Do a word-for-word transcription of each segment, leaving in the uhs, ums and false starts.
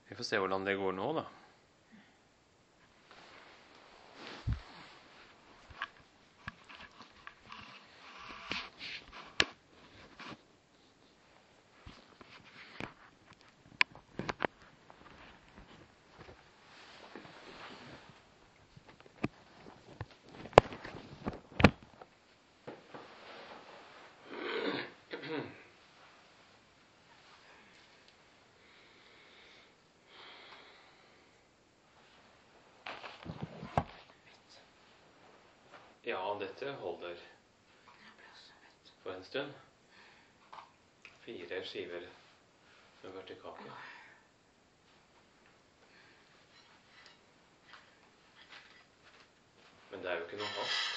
Vi får se hvordan det går nå, da. Ja, dette holder for en stund. Fire skiver med vertikake. Men det er jo ikke noe hast.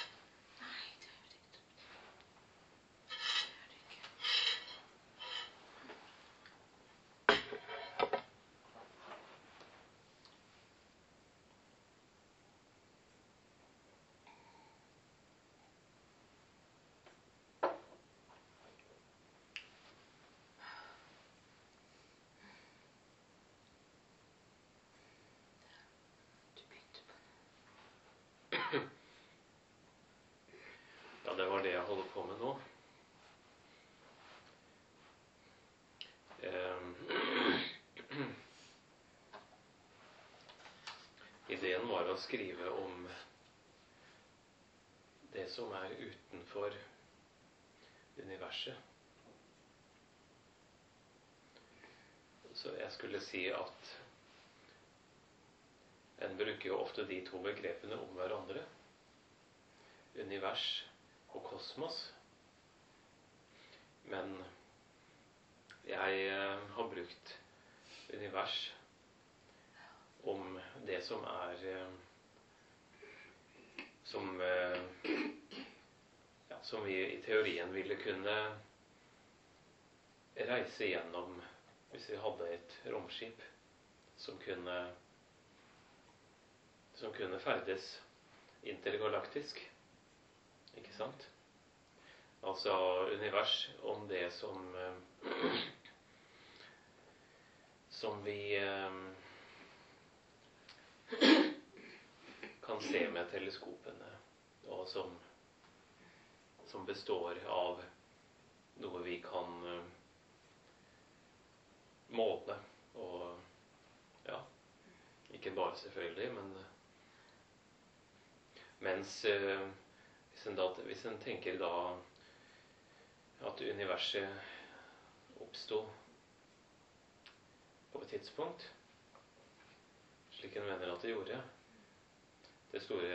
Ja, det var det jeg holder på med nå. Eh, ideen var å skrive om det som er utenfor universet. Så jeg skulle si at en bruker jo ofte de to begrepene om hverandre. Univers og kosmos. Men jeg har brukt univers om det som er som, ja, som vi i teorien ville kunne reise gjennom hvis vi hadde et romskip som kunne som kunne ferdes intergalaktisk. Ikke sant? Altså univers om det som som vi kan se med teleskopene, og som som består av noe vi kan måle, og ja, ikke bare selvfølgelig, men mens hvis en, da, hvis en tenker da at universet oppstod på et tidspunkt, slik en mener at det gjorde, det store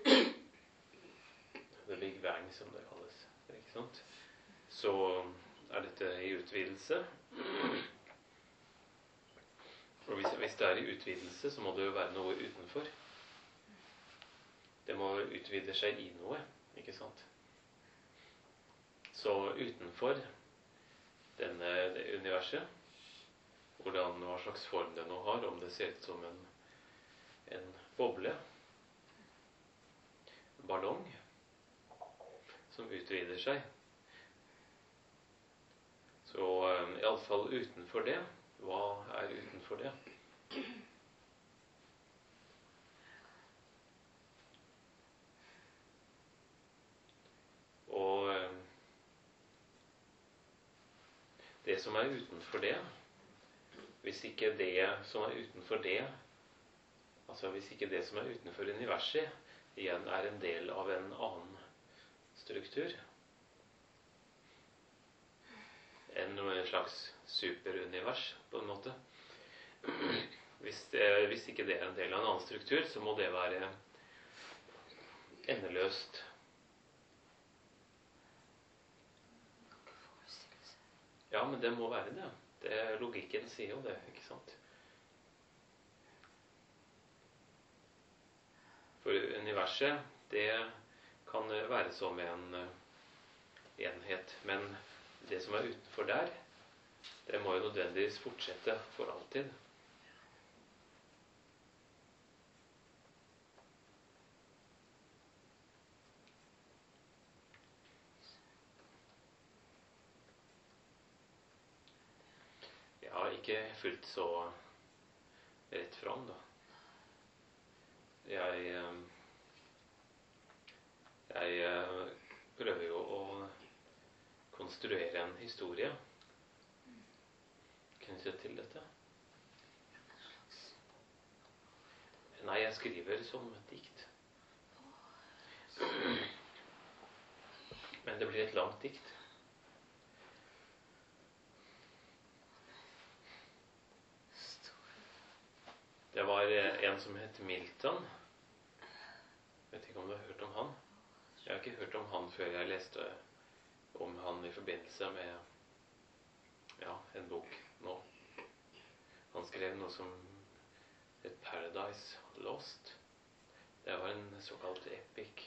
The Big Bang, som det kalles, ikke sant? Så er dette i utvidelse. Og hvis, hvis det er i utvidelse, så må det jo være noe utenfor. Det må utvide seg i noe, ikke sant? Så utenfor denne det universet, hvordan, hva slags form det nå har, om det ser ut som en, en boble, en ballong, som utvider seg. Så i alle fall utenfor det, hva er utenfor det? Og det som er utenfor det, hvis ikke det som er utenfor det, altså hvis ikke det som er utenfor universet, igjen er en del av en annen struktur, enn en slags superunivers, på en måte. Hvis, det, hvis ikke det er en del av en annen struktur, så må det være endeløst. Ja, men det må være det. det. Logikken sier jo det, ikke sant? For universet, det kan være som en enhet, men det som er utenfor der, det må jo nødvendigvis fortsette for alltid. Ja, ikke fullt så rett fram, da. Jeg, jeg prøver jo å konstruere en historie knyttet til dette. Nei, jeg skriver som et dikt. Men det blir et langt dikt. Det var en som het Milton. Jeg vet ikke om du har hørt om han. Jeg har ikke hørt om han før jeg leste om han i forbindelse med ja, en bok nå. Han skrev noe som het Paradise Lost. Det var en såkalt epic.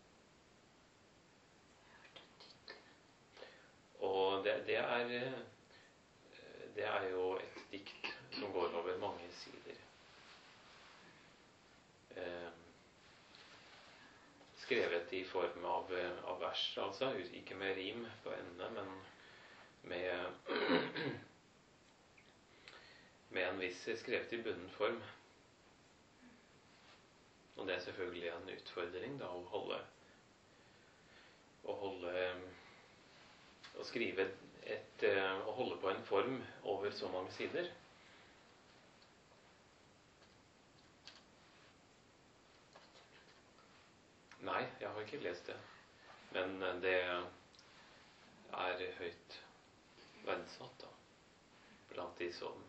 Og det, det er det er jo et dikt som går over mange sider. Eh, skrevet i form av, av vers, altså. Ikke med rim på endene, men med, med en viss skrevet i bunnen form. Og det er selvfølgelig en utfordring da, å holde å holde å skrive et å holde på en form over så mange sider. Nei, jeg har ikke lest det. Men det er høyt verdsatt da, blant de som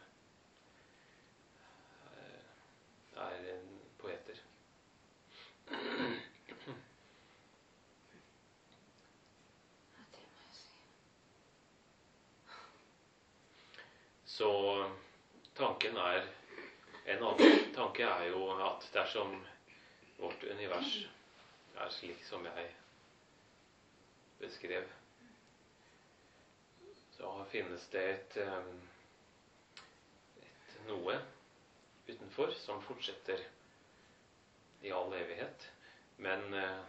er poeter. Så tanken er en annen tanke er jo at dersom vårt univers er slik som jeg beskrev, så finnes det et, et noe utenfor som fortsetter i all evighet. Men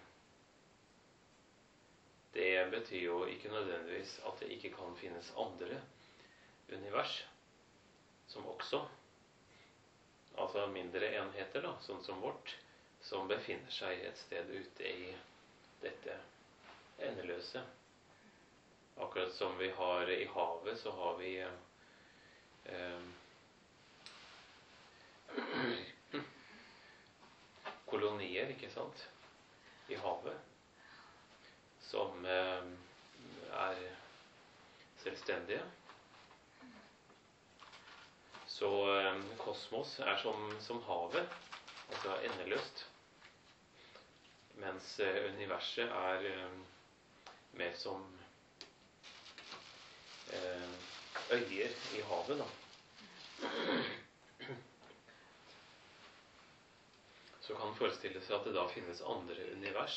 det betyr jo ikke nødvendigvis at det ikke kan finnes andre univers som også, altså mindre enheter da, sånn som vårt, som befinner seg et sted ute i dette endeløse. Akkurat som vi har i havet, så har vi eh, kolonier, ikke sant, i havet, som eh, er selvstendige. Så eh, kosmos er som, som havet, altså endeløst. Mens universet er eh, mer som eh, øyer i havet, da. Så kan man forestille seg at det da finnes andre univers.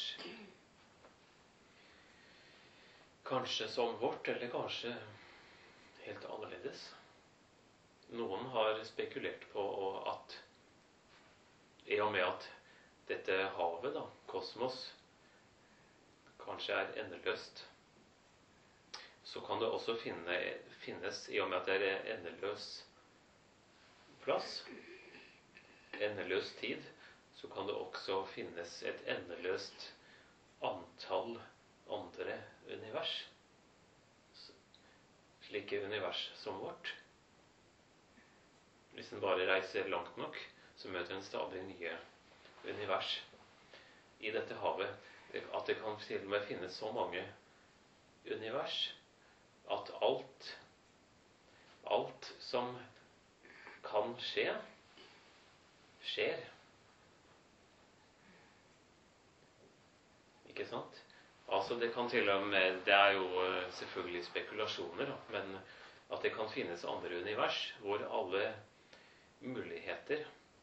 Kanskje som vårt, eller kanskje helt annerledes. Noen har spekulert på at i og med at dette havet, da, kosmos, kanskje er endeløst, så kan det også finne, finnes, i og med at det er endeløs plass, endeløs tid, så kan det også finnes et endeløst antall andre univers. Slike univers som vårt. Hvis en bare reiser langt nok, så møter en stadig nye univers i dette havet. At det kan til og med finnes så mange univers at alt, alt som kan skje, skjer. Ikke sant? Altså det kan til og med, det er jo selvfølgelig spekulasjoner, da, men at det kan finnes andre univers hvor alle muligheter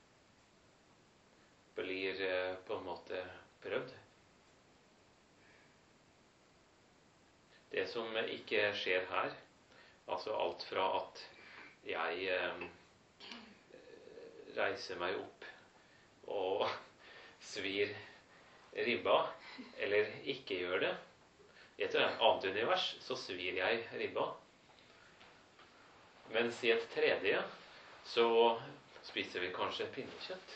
blir på en måte prøvd. Det som ikke skjer her, altså alt fra at jeg eh, reiser meg opp og svir ribba, eller ikke gjør det. I et annet univers så svir jeg ribba. Mens i et tredje så spiser vi kanskje pinnekjøtt?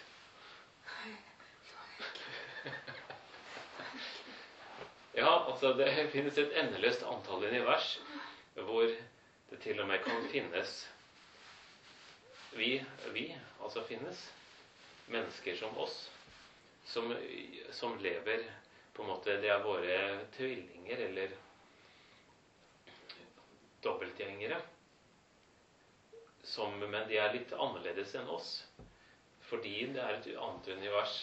Ja, altså det finnes et endeløst antall univers hvor det til og med kan finnes vi, vi altså finnes mennesker som oss, som, som lever på en måte, det er våre tvillinger eller dobbeltgjengere, som, men de er litt annerledes enn oss, fordi det er et annet univers.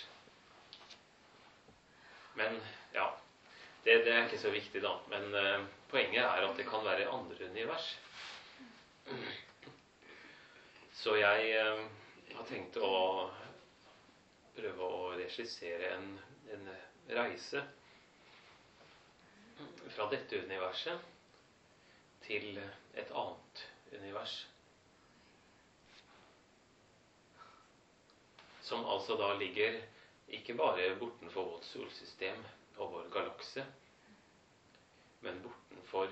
Men ja, det, det er ikke så viktig da, men uh, poenget er at det kan være andre univers. Så jeg uh, har tenkt å prøve å regissere en, en reise fra dette universet til et annet univers. Som altså da ligger ikke bare bortenfor vårt solsystem og vår galakse, men bortenfor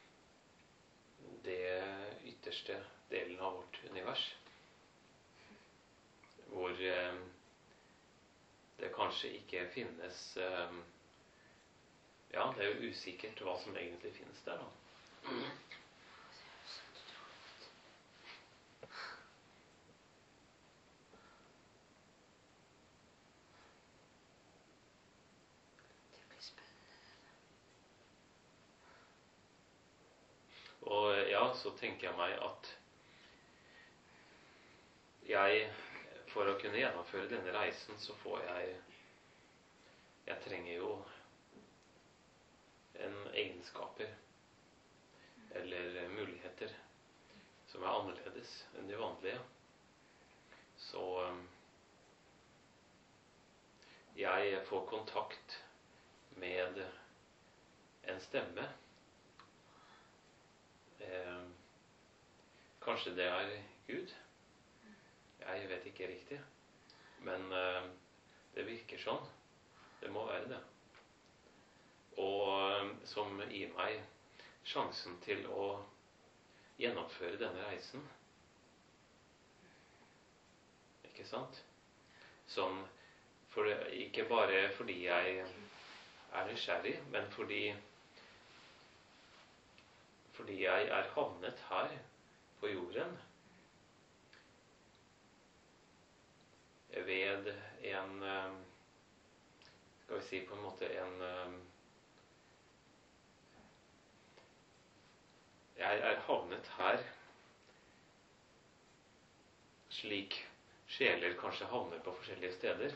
det ytterste delen av vårt univers, hvor eh, det kanskje ikke finnes eh, ja, det er jo usikkert hva som egentlig finnes der da. Og ja, så tenker jeg meg at jeg, for å kunne gjennomføre denne reisen, så får jeg jeg trenger jo en egenskaper eller muligheter som er annerledes enn de vanlige. Så jeg får kontakt med en stemme. Eh, kanskje det er Gud. Jeg vet ikke riktig. Men eh, det virker sånn. Det må være det. Og eh, som gir meg sjansen til å gjennomføre denne reisen. Ikke sant? Som for, ikke bare fordi jeg er nysgjerrig, men fordi fordi jeg er havnet her på jorden ved en, skal vi si på en måte en, jeg er havnet her slik sjeler kanskje havner på forskjellige steder.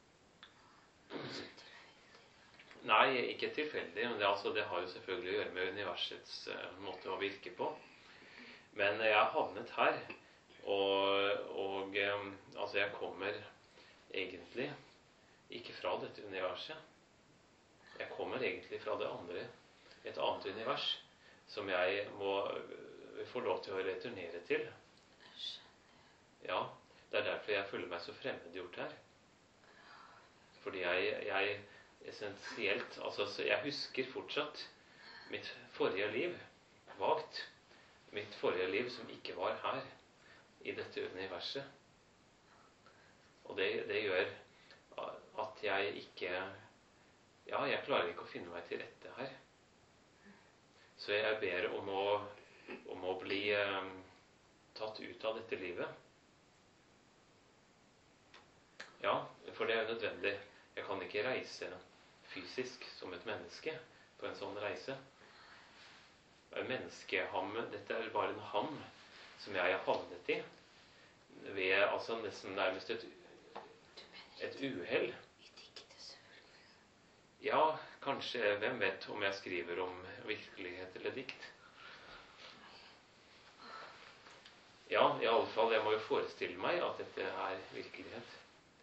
Nei, ikke tilfeldig, men det, altså, det har jo selvfølgelig å gjøre med universets uh, måte å virke på. Men jeg har havnet her, og, og um, altså jeg kommer egentlig ikke fra dette universet. Jeg kommer egentlig fra det andre, et annet univers, som jeg må få lov til å returnere til. Ja, det er derfor jeg føler meg så fremmedgjort her. Fordi jeg... jeg essensielt, altså jeg husker fortsatt mitt forrige liv, vagt, mitt forrige liv som ikke var her, i dette universet. Og det, det gjør at jeg ikke, ja, jeg klarer ikke å finne meg til rette her. Så jeg ber om å, om å bli eh, tatt ut av dette livet. Ja, for det er nødvendig. Jeg kan ikke reise fysisk som et menneske på en sånn reise. Menneskeham, dette er bare en ham som jeg har havnet i ved altså nesten nærmest et, et uhell. Ja, kanskje, hvem vet om jeg skriver om virkelighet eller dikt. Ja, i alle fall, jeg må jo forestille meg at dette er virkelighet.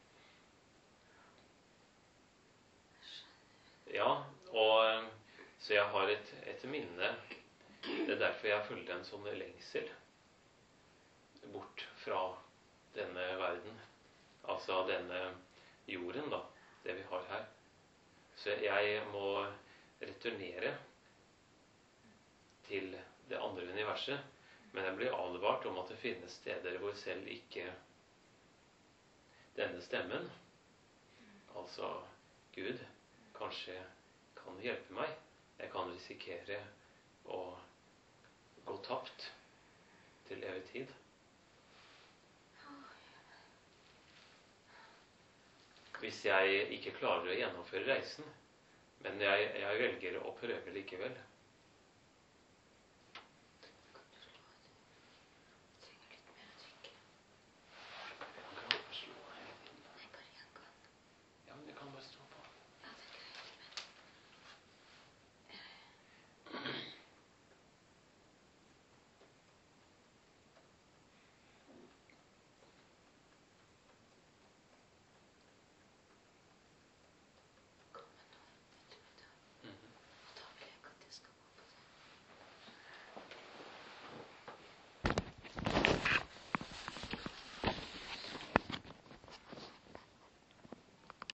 Ja, og så jeg har et, et minne. Det er derfor jeg følger en sånn lengsel bort fra denne verden. Altså denne jorden, da. Det vi har her. Så jeg må returnere til det andre universet. Men jeg blir advart om at det finnes steder hvor selv ikke denne stemmen, altså Gud, kanskje kan hjelpe meg. Jeg kan risikere å gå tapt til evig tid. Hvis jeg ikke klarer å gjennomføre reisen, men jeg, jeg velger å prøve likevel,